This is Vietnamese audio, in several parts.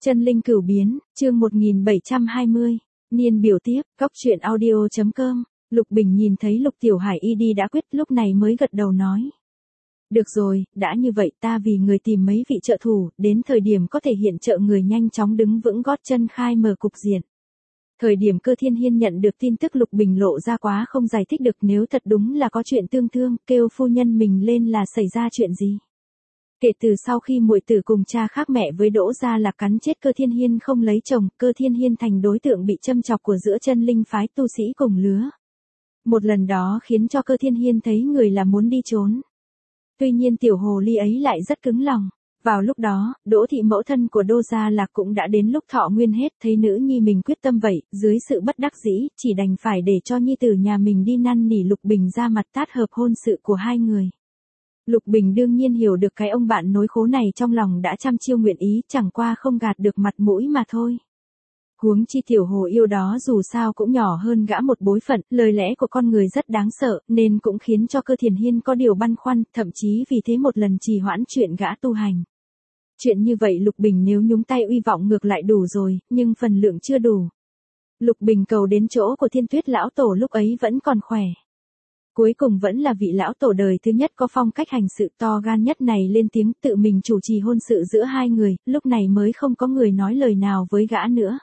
Chân linh cửu biến, chương 1720, niên biểu tiếp, góc truyện audio.com, Lục Bình nhìn thấy Lục Tiểu Hải y đi đã quyết lúc này mới gật đầu nói. Được rồi, đã như vậy ta vì người tìm mấy vị trợ thủ, đến thời điểm có thể hiện trợ người nhanh chóng đứng vững gót chân khai mở cục diện. Thời điểm Cơ Thiên Hiên nhận được tin tức Lục Bình lộ ra quá không giải thích được, nếu thật đúng là có chuyện tương thương, kêu phu nhân mình lên là xảy ra chuyện gì. Kể từ sau khi muội tử cùng cha khác mẹ với Đỗ Gia Lạc cắn chết Cơ Thiên Hiên không lấy chồng, Cơ Thiên Hiên thành đối tượng bị châm chọc của giữa chân linh phái tu sĩ cùng lứa. Một lần đó khiến cho Cơ Thiên Hiên thấy người là muốn đi trốn. Tuy nhiên tiểu hồ ly ấy lại rất cứng lòng. Vào lúc đó, Đỗ thị mẫu thân của Đỗ Gia Lạc cũng đã đến lúc thọ nguyên hết, thấy nữ nhi mình quyết tâm vậy, dưới sự bất đắc dĩ, chỉ đành phải để cho nhi tử nhà mình đi năn nỉ Lục Bình ra mặt tát hợp hôn sự của hai người. Lục Bình đương nhiên hiểu được cái ông bạn nối khố này trong lòng đã trăm chiêu nguyện ý, chẳng qua không gạt được mặt mũi mà thôi. Huống chi tiểu hồ yêu đó dù sao cũng nhỏ hơn gã một bối phận, lời lẽ của con người rất đáng sợ, nên cũng khiến cho Cơ Thiền Hiên có điều băn khoăn, thậm chí vì thế một lần trì hoãn chuyện gã tu hành. Chuyện như vậy Lục Bình nếu nhúng tay uy vọng ngược lại đủ rồi, nhưng phần lượng chưa đủ. Lục Bình cầu đến chỗ của Thiên Tuyết lão tổ lúc ấy vẫn còn khỏe. Cuối cùng vẫn là vị lão tổ đời thứ nhất có phong cách hành sự to gan nhất này lên tiếng tự mình chủ trì hôn sự giữa hai người, lúc này mới không có người nói lời nào với gã nữa.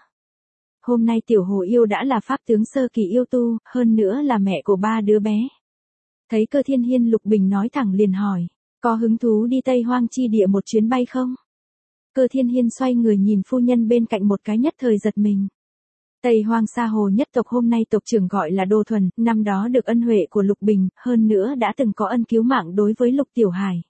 Hôm nay tiểu hồ yêu đã là pháp tướng sơ kỳ yêu tu, hơn nữa là mẹ của 3 đứa bé. Thấy Cơ Thiên Hiên Lục Bình nói thẳng liền hỏi, có hứng thú đi Tây Hoang chi địa một chuyến bay không? Cơ Thiên Hiên xoay người nhìn phu nhân bên cạnh một cái nhất thời giật mình. Tây Hoang Sa Hồ nhất tộc hôm nay tộc trưởng gọi là Đô Thuần, năm đó được ân huệ của Lục Bình, hơn nữa đã từng có ân cứu mạng đối với Lục Tiểu Hải.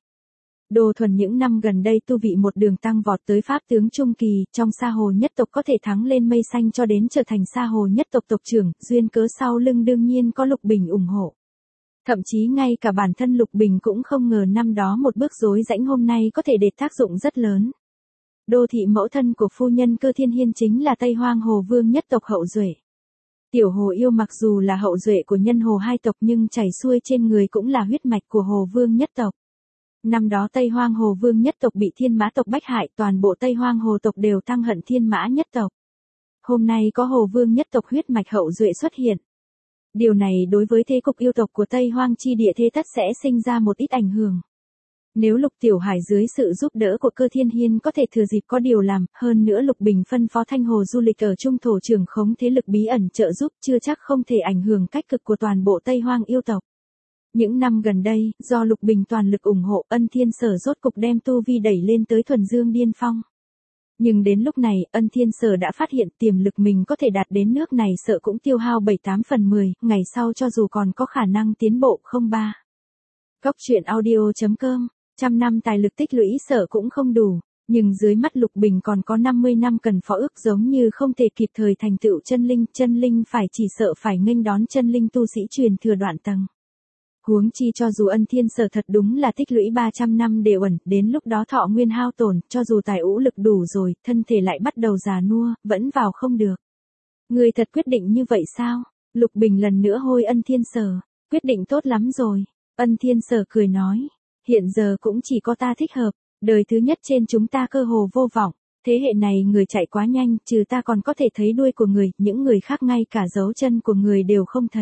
Đô Thuần những năm gần đây tu vị một đường tăng vọt tới pháp tướng trung kỳ, trong Sa Hồ nhất tộc có thể thắng lên mây xanh cho đến trở thành Sa Hồ nhất tộc tộc trưởng, duyên cớ sau lưng đương nhiên có Lục Bình ủng hộ. Thậm chí ngay cả bản thân Lục Bình cũng không ngờ năm đó một bước rối rãnh hôm nay có thể để tác dụng rất lớn. Đô thị mẫu thân của phu nhân Cơ Thiên Hiên chính là Tây Hoang Hồ Vương nhất tộc hậu duệ. Tiểu hồ yêu mặc dù là hậu duệ của nhân hồ hai tộc nhưng chảy xuôi trên người cũng là huyết mạch của Hồ Vương nhất tộc. Năm đó Tây Hoang Hồ Vương nhất tộc bị Thiên Mã tộc bách hại, toàn bộ Tây Hoang Hồ tộc đều thăng hận Thiên Mã nhất tộc. Hôm nay có Hồ Vương nhất tộc huyết mạch hậu duệ xuất hiện. Điều này đối với thế cục yêu tộc của Tây Hoang chi địa thế tất sẽ sinh ra một ít ảnh hưởng. Nếu Lục Tiểu Hải dưới sự giúp đỡ của Cơ Thiên Hiên có thể thừa dịp có điều làm, hơn nữa Lục Bình phân phó Thanh Hồ du lịch ở trung thổ trưởng khống thế lực bí ẩn trợ giúp chưa chắc không thể ảnh hưởng cách cực của toàn bộ Tây Hoang yêu tộc. Những năm gần đây, do Lục Bình toàn lực ủng hộ, Ân Thiên Sở rốt cục đem tu vi đẩy lên tới thuần dương điên phong. Nhưng đến lúc này, Ân Thiên Sở đã phát hiện tiềm lực mình có thể đạt đến nước này sợ cũng tiêu hao 7-8 phần 10, ngày sau cho dù còn có khả năng tiến bộ không ba. Góc truyện audio.com, trăm năm tài lực tích lũy sợ cũng không đủ, nhưng dưới mắt Lục Bình còn có 50 năm cần phó ước giống như không thể kịp thời thành tựu chân linh phải chỉ sợ phải nghênh đón chân linh tu sĩ truyền thừa đoạn tầng. Huống chi cho dù Ân Thiên Sở thật đúng là tích lũy 300 năm đều ẩn, đến lúc đó thọ nguyên hao tổn, cho dù tài ũ lực đủ rồi, thân thể lại bắt đầu già nua, vẫn vào không được. Người thật quyết định như vậy sao? Lục Bình lần nữa hôi Ân Thiên Sở, quyết định tốt lắm rồi. Ân Thiên Sở cười nói, hiện giờ cũng chỉ có ta thích hợp, đời thứ nhất trên chúng ta cơ hồ vô vọng, thế hệ này người chạy quá nhanh, trừ ta còn có thể thấy đuôi của người, những người khác ngay cả dấu chân của người đều không thấy.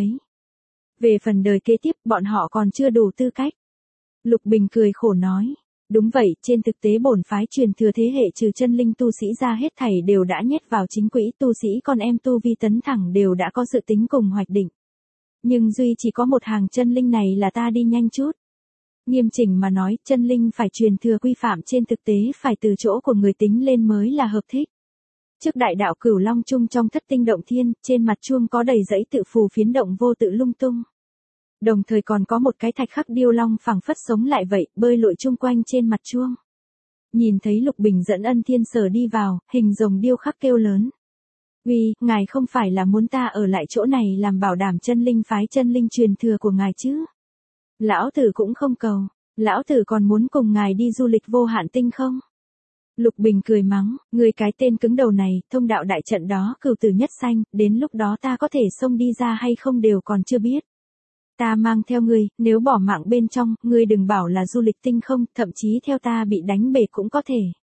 Về phần đời kế tiếp, bọn họ còn chưa đủ tư cách. Lục Bình cười khổ nói, đúng vậy, trên thực tế bổn phái truyền thừa thế hệ trừ chân linh tu sĩ ra hết thảy đều đã nhét vào chính quỹ, tu sĩ con em tu vi tấn thẳng đều đã có dự tính cùng hoạch định. Nhưng duy chỉ có một hàng chân linh này là ta đi nhanh chút. Nghiêm chỉnh mà nói, chân linh phải truyền thừa quy phạm trên thực tế phải từ chỗ của người tính lên mới là hợp thích. Trước đại đạo Cửu Long Trung trong Thất Tinh Động Thiên, trên mặt chuông có đầy dãy tự phù phiến động vô tự lung tung. Đồng thời còn có một cái thạch khắc điêu long phẳng phất sống lại vậy, bơi lội chung quanh trên mặt chuông. Nhìn thấy Lục Bình dẫn Ân Thiên Sở đi vào, hình rồng điêu khắc kêu lớn. Uy, ngài không phải là muốn ta ở lại chỗ này làm bảo đảm chân linh phái chân linh truyền thừa của ngài chứ? Lão tử cũng không cầu, lão tử còn muốn cùng ngài đi du lịch vô hạn tinh không? Lục Bình cười mắng, ngươi cái tên cứng đầu này, thông đạo đại trận đó cửu tử nhất sanh, đến lúc đó ta có thể xông đi ra hay không đều còn chưa biết. Ta mang theo ngươi, nếu bỏ mạng bên trong, ngươi đừng bảo là du lịch tinh không, thậm chí theo ta bị đánh bể cũng có thể.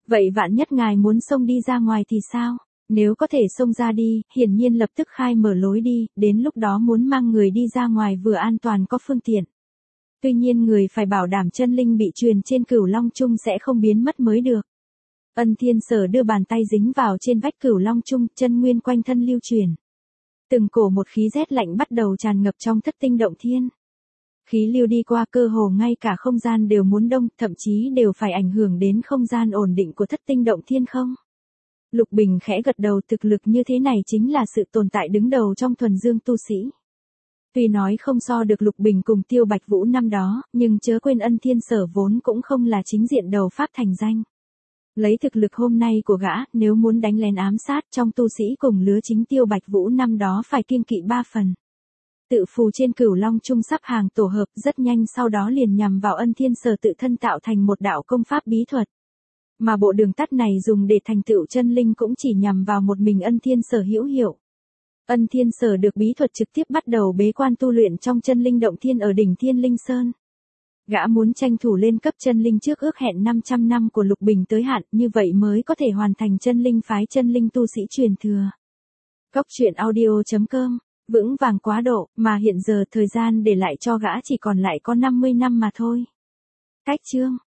Vậy vạn nhất ngài muốn xông đi ra ngoài thì sao? Nếu có thể xông ra đi, hiển nhiên lập tức khai mở lối đi, đến lúc đó muốn mang người đi ra ngoài vừa an toàn có phương tiện. Tuy nhiên người phải bảo đảm chân linh bị truyền trên Cửu Long Chung sẽ không biến mất mới được. Ân Thiên Sở đưa bàn tay dính vào trên vách Cửu Long Chung, chân nguyên quanh thân lưu truyền. Từng cổ một khí rét lạnh bắt đầu tràn ngập trong Thất Tinh Động Thiên. Khí lưu đi qua cơ hồ ngay cả không gian đều muốn đông, thậm chí đều phải ảnh hưởng đến không gian ổn định của Thất Tinh Động Thiên không? Lục Bình khẽ gật đầu, thực lực như thế này chính là sự tồn tại đứng đầu trong thuần dương tu sĩ. Tuy nói không so được Lục Bình cùng Tiêu Bạch Vũ năm đó, nhưng chớ quên Ân Thiên Sở vốn cũng không là chính diện đầu pháp thành danh. Lấy thực lực hôm nay của gã, nếu muốn đánh lén ám sát trong tu sĩ cùng lứa chính Tiêu Bạch Vũ năm đó phải kiêng kỵ 3 phần. Tự phù trên Cửu Long Chung sắp hàng tổ hợp, rất nhanh sau đó liền nhằm vào Ân Thiên Sở tự thân tạo thành một đạo công pháp bí thuật. Mà bộ đường tắt này dùng để thành tựu chân linh cũng chỉ nhằm vào một mình Ân Thiên Sở hữu hiệu. Ân Thiên Sở được bí thuật trực tiếp bắt đầu bế quan tu luyện trong chân linh động thiên ở đỉnh Thiên Linh Sơn. Gã muốn tranh thủ lên cấp chân linh trước ước hẹn 500 năm của Lục Bình tới hạn, như vậy mới có thể hoàn thành chân linh phái chân linh tu sĩ truyền thừa. Cốc truyện audio.com, vững vàng quá độ, mà hiện giờ thời gian để lại cho gã chỉ còn lại có 50 năm mà thôi. Cách chương